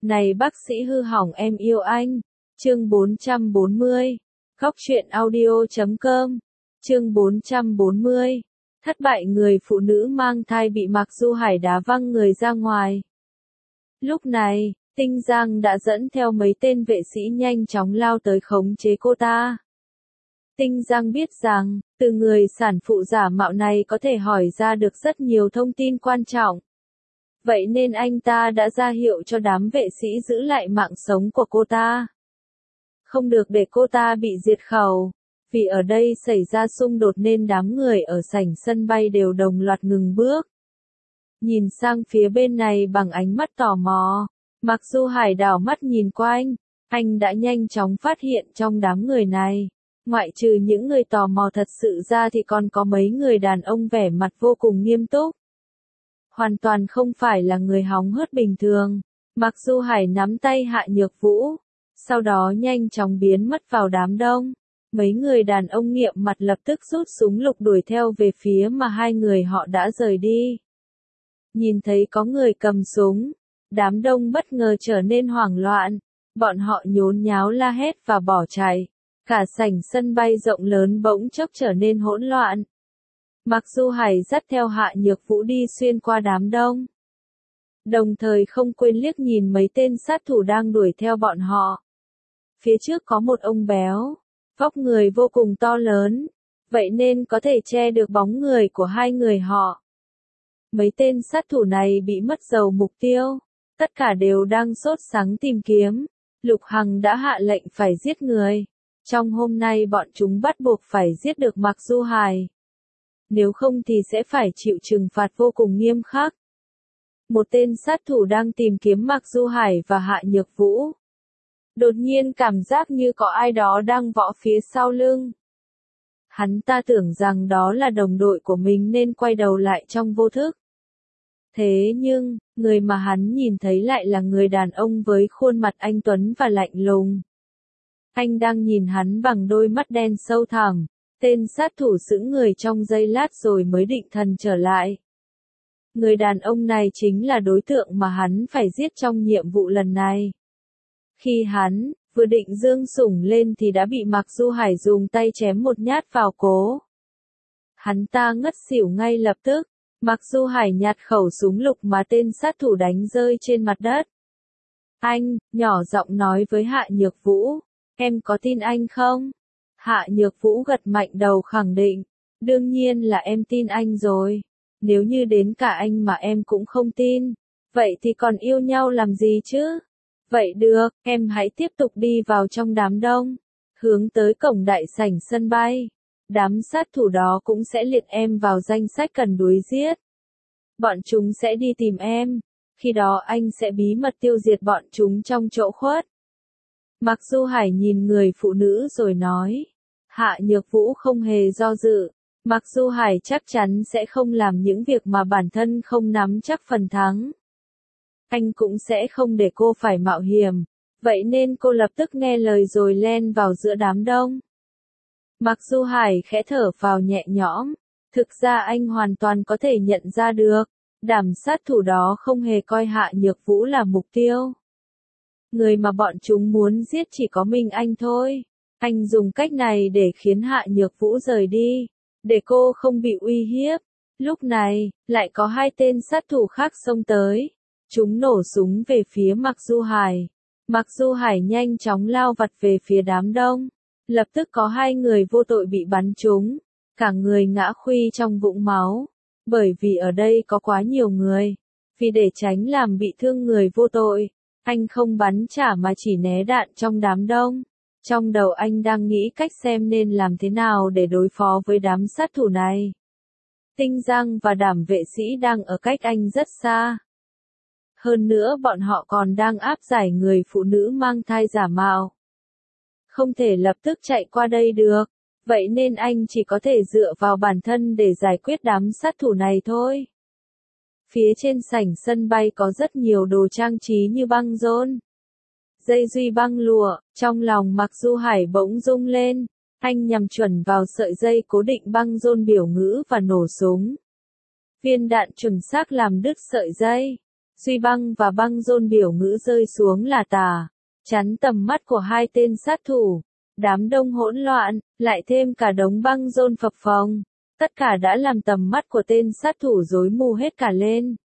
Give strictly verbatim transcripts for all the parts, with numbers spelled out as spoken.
Này bác sĩ hư hỏng em yêu anh. Chương bốn trăm bốn mươi. Góc truyện audio chấm com. Chương bốn trăm bốn mươi. Thất bại người phụ nữ mang thai bị Mạc Du Hải đá văng người ra ngoài. Lúc này, Tinh Giang đã dẫn theo mấy tên vệ sĩ nhanh chóng lao tới khống chế cô ta. Tinh Giang biết rằng, từ người sản phụ giả mạo này có thể hỏi ra được rất nhiều thông tin quan trọng. Vậy nên anh ta đã ra hiệu cho đám vệ sĩ giữ lại mạng sống của cô ta. Không được để cô ta bị diệt khẩu. Vì ở đây xảy ra xung đột nên đám người ở sảnh sân bay đều đồng loạt ngừng bước. Nhìn sang phía bên này bằng ánh mắt tò mò. Mạc Du Hải đảo mắt nhìn quanh. Anh đã nhanh chóng phát hiện trong đám người này. Ngoại trừ những người tò mò thật sự ra thì còn có mấy người đàn ông vẻ mặt vô cùng nghiêm túc. Hoàn toàn không phải là người hóng hớt bình thường. Mạc Du Hải nắm tay Hạ Nhược Vũ. Sau đó nhanh chóng biến mất vào đám đông. Mấy người đàn ông nghiệm mặt lập tức rút súng lục đuổi theo về phía mà hai người họ đã rời đi. Nhìn thấy có người cầm súng, đám đông bất ngờ trở nên hoảng loạn. Bọn họ nhốn nháo la hét và bỏ chạy. Cả sảnh sân bay rộng lớn bỗng chốc trở nên hỗn loạn. Mạc Du Hải dắt theo Hạ Nhược Vũ đi xuyên qua đám đông. Đồng thời không quên liếc nhìn mấy tên sát thủ đang đuổi theo bọn họ. Phía trước có một ông béo, vóc người vô cùng to lớn, vậy nên có thể che được bóng người của hai người họ. Mấy tên sát thủ này bị mất dầu mục tiêu, tất cả đều đang sốt sắng tìm kiếm. Lục Hằng đã hạ lệnh phải giết người. Trong hôm nay bọn chúng bắt buộc phải giết được Mạc Du Hải. Nếu không thì sẽ phải chịu trừng phạt vô cùng nghiêm khắc. Một tên sát thủ đang tìm kiếm Mạc Du Hải và Hạ Nhược Vũ. Đột nhiên cảm giác như có ai đó đang võ phía sau lưng. Hắn ta tưởng rằng đó là đồng đội của mình nên quay đầu lại trong vô thức. Thế nhưng, người mà hắn nhìn thấy lại là người đàn ông với khuôn mặt anh tuấn và lạnh lùng. Anh đang nhìn hắn bằng đôi mắt đen sâu thẳm. Tên sát thủ sững người trong giây lát rồi mới định thần trở lại. Người đàn ông này chính là đối tượng mà hắn phải giết trong nhiệm vụ lần này. Khi hắn vừa định giương sủng lên thì đã bị Mạc Du Hải dùng tay chém một nhát vào cổ. Hắn ta ngất xỉu ngay lập tức. Mạc Du Hải nhặt khẩu súng lục mà tên sát thủ đánh rơi trên mặt đất. Anh, nhỏ giọng nói với Hạ Nhược Vũ, em có tin anh không? Hạ Nhược Vũ gật mạnh đầu khẳng định, đương nhiên là em tin anh rồi. Nếu như đến cả anh mà em cũng không tin, vậy thì còn yêu nhau làm gì chứ? Vậy được, em hãy tiếp tục đi vào trong đám đông, hướng tới cổng đại sảnh sân bay. Đám sát thủ đó cũng sẽ liệt em vào danh sách cần đuổi giết. Bọn chúng sẽ đi tìm em, khi đó anh sẽ bí mật tiêu diệt bọn chúng trong chỗ khuất. Mạc Du Hải nhìn người phụ nữ rồi nói. Hạ Nhược Vũ không hề do dự. Mạc Du Hải chắc chắn sẽ không làm những việc mà bản thân không nắm chắc phần thắng. Anh cũng sẽ không để cô phải mạo hiểm. Vậy nên cô lập tức nghe lời rồi len vào giữa đám đông. Mạc Du Hải khẽ thở phào nhẹ nhõm. Thực ra anh hoàn toàn có thể nhận ra được. Đám sát thủ đó không hề coi Hạ Nhược Vũ là mục tiêu. Người mà bọn chúng muốn giết chỉ có mình anh thôi. Anh dùng cách này để khiến Hạ Nhược Vũ rời đi, để cô không bị uy hiếp. Lúc này, lại có hai tên sát thủ khác xông tới. Chúng nổ súng về phía Mạc Du Hải. Mạc Du Hải nhanh chóng lao vặt về phía đám đông. Lập tức có hai người vô tội bị bắn trúng. Cả người ngã khuy trong vũng máu. Bởi vì ở đây có quá nhiều người. Vì để tránh làm bị thương người vô tội, anh không bắn trả mà chỉ né đạn trong đám đông. Trong đầu anh đang nghĩ cách xem nên làm thế nào để đối phó với đám sát thủ này. Tinh Giang và đám vệ sĩ đang ở cách anh rất xa. Hơn nữa bọn họ còn đang áp giải người phụ nữ mang thai giả mạo. Không thể lập tức chạy qua đây được, vậy nên anh chỉ có thể dựa vào bản thân để giải quyết đám sát thủ này thôi. Phía trên sảnh sân bay có rất nhiều đồ trang trí như băng rôn, dây duy băng lụa. Trong lòng Mạc Du Hải bỗng rung lên, anh nhắm chuẩn vào sợi dây cố định băng rôn biểu ngữ và nổ súng. Viên đạn chuẩn xác làm đứt sợi dây, Duy Băng và Băng Rôn biểu ngữ rơi xuống là tà, chắn tầm mắt của hai tên sát thủ. Đám đông hỗn loạn, lại thêm cả đống Băng Rôn phập phồng. Tất cả đã làm tầm mắt của tên sát thủ rối mù hết cả lên.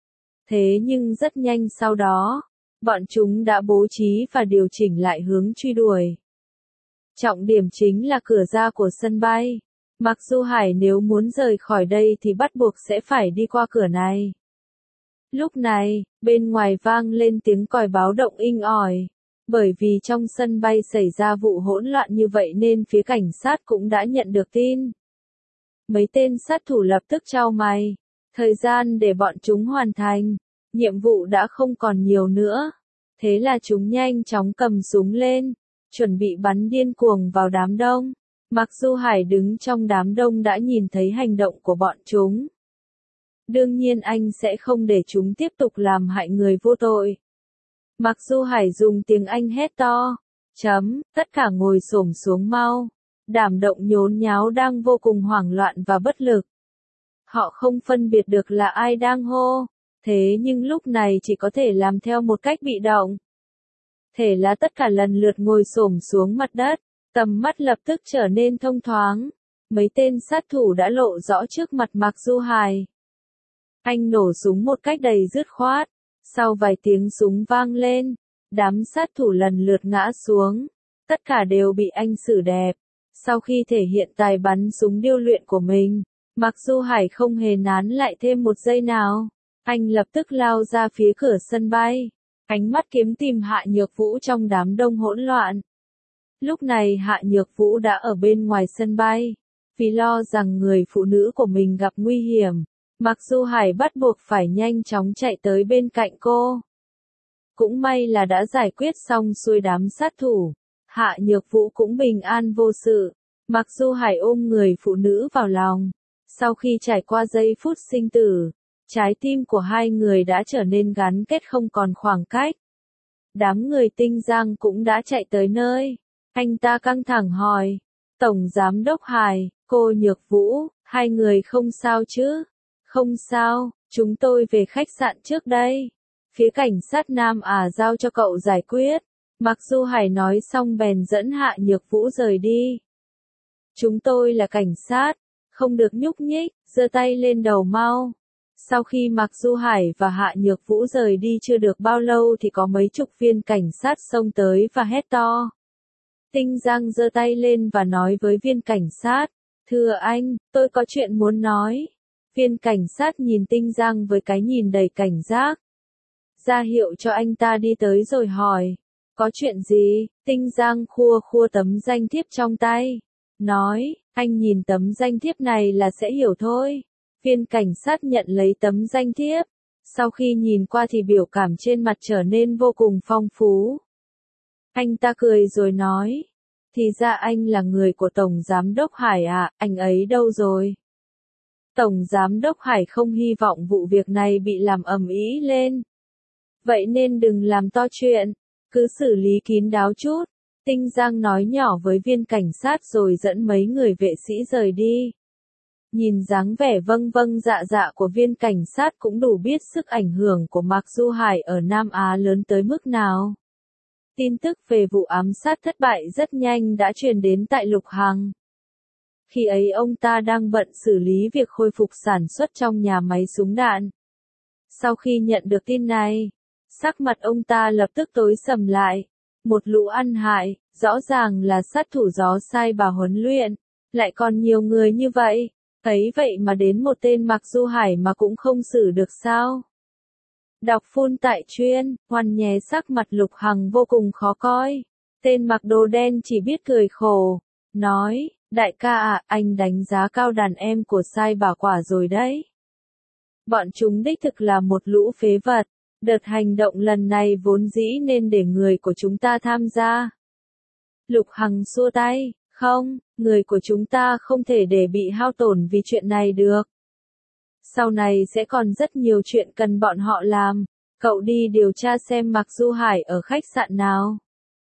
Thế nhưng rất nhanh sau đó, bọn chúng đã bố trí và điều chỉnh lại hướng truy đuổi. Trọng điểm chính là cửa ra của sân bay. Mặc Du Hải nếu muốn rời khỏi đây thì bắt buộc sẽ phải đi qua cửa này. Lúc này, bên ngoài vang lên tiếng còi báo động inh ỏi. Bởi vì trong sân bay xảy ra vụ hỗn loạn như vậy nên phía cảnh sát cũng đã nhận được tin. Mấy tên sát thủ lập tức chau mày. Thời gian để bọn chúng hoàn thành. Nhiệm vụ đã không còn nhiều nữa. Thế là chúng nhanh chóng cầm súng lên. Chuẩn bị bắn điên cuồng vào đám đông. Mặc Du Hải đứng trong đám đông đã nhìn thấy hành động của bọn chúng. Đương nhiên anh sẽ không để chúng tiếp tục làm hại người vô tội. Mặc Du Hải dùng tiếng Anh hét to. Chấm, tất cả ngồi xổm xuống mau. Đám động nhốn nháo đang vô cùng hoảng loạn và bất lực. Họ không phân biệt được là ai đang hô. Thế nhưng lúc này chỉ có thể làm theo một cách bị động. Thế là tất cả lần lượt ngồi xổm xuống mặt đất. Tầm mắt lập tức trở nên thông thoáng. Mấy tên sát thủ đã lộ rõ trước mặt Mặc Du Hải. Anh nổ súng một cách đầy dứt khoát. Sau vài tiếng súng vang lên, đám sát thủ lần lượt ngã xuống. Tất cả đều bị anh xử đẹp. Sau khi thể hiện tài bắn súng điêu luyện của mình, Mặc Du Hải không hề nán lại thêm một giây nào. Anh lập tức lao ra phía cửa sân bay. Ánh mắt kiếm tìm Hạ Nhược Vũ trong đám đông hỗn loạn. Lúc này Hạ Nhược Vũ đã ở bên ngoài sân bay. Vì lo rằng người phụ nữ của mình gặp nguy hiểm, Mặc Du Hải bắt buộc phải nhanh chóng chạy tới bên cạnh cô. Cũng may là đã giải quyết xong xuôi đám sát thủ. Hạ Nhược Vũ cũng bình an vô sự. Mặc Du Hải ôm người phụ nữ vào lòng. Sau khi trải qua giây phút sinh tử, trái tim của hai người đã trở nên gắn kết không còn khoảng cách. Đám người Tinh Giang cũng đã chạy tới nơi. Anh ta căng thẳng hỏi. Tổng Giám đốc Hải, cô Nhược Vũ, hai người không sao chứ? Không sao, chúng tôi về khách sạn trước đây. Phía cảnh sát Nam Á giao cho cậu giải quyết. Mặc Du Hải nói xong bèn dẫn Hạ Nhược Vũ rời đi. Chúng tôi là cảnh sát, không được nhúc nhích, giơ tay lên đầu mau. Sau khi Mặc Du Hải và Hạ Nhược Vũ rời đi chưa được bao lâu thì có mấy chục viên cảnh sát xông tới và hét to. Tinh Giang giơ tay lên và nói với viên cảnh sát, thưa anh, tôi có chuyện muốn nói. Viên cảnh sát nhìn Tinh Giang với cái nhìn đầy cảnh giác. Ra hiệu cho anh ta đi tới rồi hỏi, có chuyện gì? Tinh Giang khua khua tấm danh thiếp trong tay. Nói, anh nhìn tấm danh thiếp này là sẽ hiểu thôi. Viên cảnh sát nhận lấy tấm danh thiếp. Sau khi nhìn qua thì biểu cảm trên mặt trở nên vô cùng phong phú. Anh ta cười rồi nói, thì ra anh là người của Tổng Giám đốc Hải à, anh ấy đâu rồi? Tổng Giám đốc Hải không hy vọng vụ việc này bị làm ầm ĩ lên. Vậy nên đừng làm to chuyện, cứ xử lý kín đáo chút. Tinh Giang nói nhỏ với viên cảnh sát rồi dẫn mấy người vệ sĩ rời đi. Nhìn dáng vẻ vâng vâng dạ dạ của viên cảnh sát cũng đủ biết sức ảnh hưởng của Mặc Du Hải ở Nam Á lớn tới mức nào. Tin tức về vụ ám sát thất bại rất nhanh đã truyền đến tại Lục Hằng. Khi ấy ông ta đang bận xử lý việc khôi phục sản xuất trong nhà máy súng đạn. Sau khi nhận được tin này, sắc mặt ông ta lập tức tối sầm lại. Một lũ ăn hại, rõ ràng là sát thủ gió sai bà huấn luyện, lại còn nhiều người như vậy. Ấy vậy mà đến một tên Mặc Du Hải mà cũng không xử được sao? Đọc phun tại chuyên, Hoan nhé sắc mặt Lục Hằng vô cùng khó coi. Tên mặc đồ đen chỉ biết cười khổ. Nói, đại ca à, anh đánh giá cao đàn em của sai bà quả rồi đấy. Bọn chúng đích thực là một lũ phế vật. Đợt hành động lần này vốn dĩ nên để người của chúng ta tham gia. Lục Hằng xua tay, không, người của chúng ta không thể để bị hao tổn vì chuyện này được. Sau này sẽ còn rất nhiều chuyện cần bọn họ làm. Cậu đi điều tra xem Mặc Du Hải ở khách sạn nào.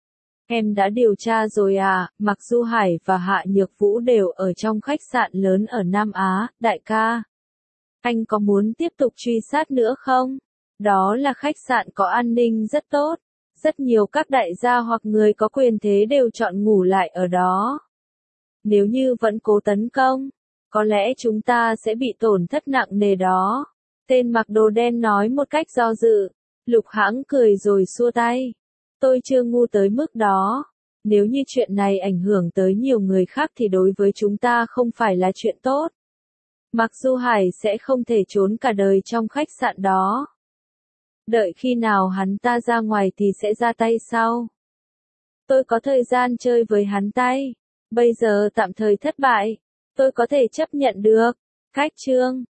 Em đã điều tra rồi à, Mặc Du Hải và Hạ Nhược Vũ đều ở trong khách sạn lớn ở Nam Á, đại ca. Anh có muốn tiếp tục truy sát nữa không? Đó là khách sạn có an ninh rất tốt. Rất nhiều các đại gia hoặc người có quyền thế đều chọn ngủ lại ở đó. Nếu như vẫn cố tấn công, có lẽ chúng ta sẽ bị tổn thất nặng nề đó. Tên mặc đồ đen nói một cách do dự. Lục Hãng cười rồi xua tay. Tôi chưa ngu tới mức đó. Nếu như chuyện này ảnh hưởng tới nhiều người khác thì đối với chúng ta không phải là chuyện tốt. Mặc dù Hải sẽ không thể trốn cả đời trong khách sạn đó. Đợi khi nào hắn ta ra ngoài thì sẽ ra tay sau. Tôi có thời gian chơi với hắn tay. Bây giờ tạm thời thất bại. Tôi có thể chấp nhận được. Khách trương.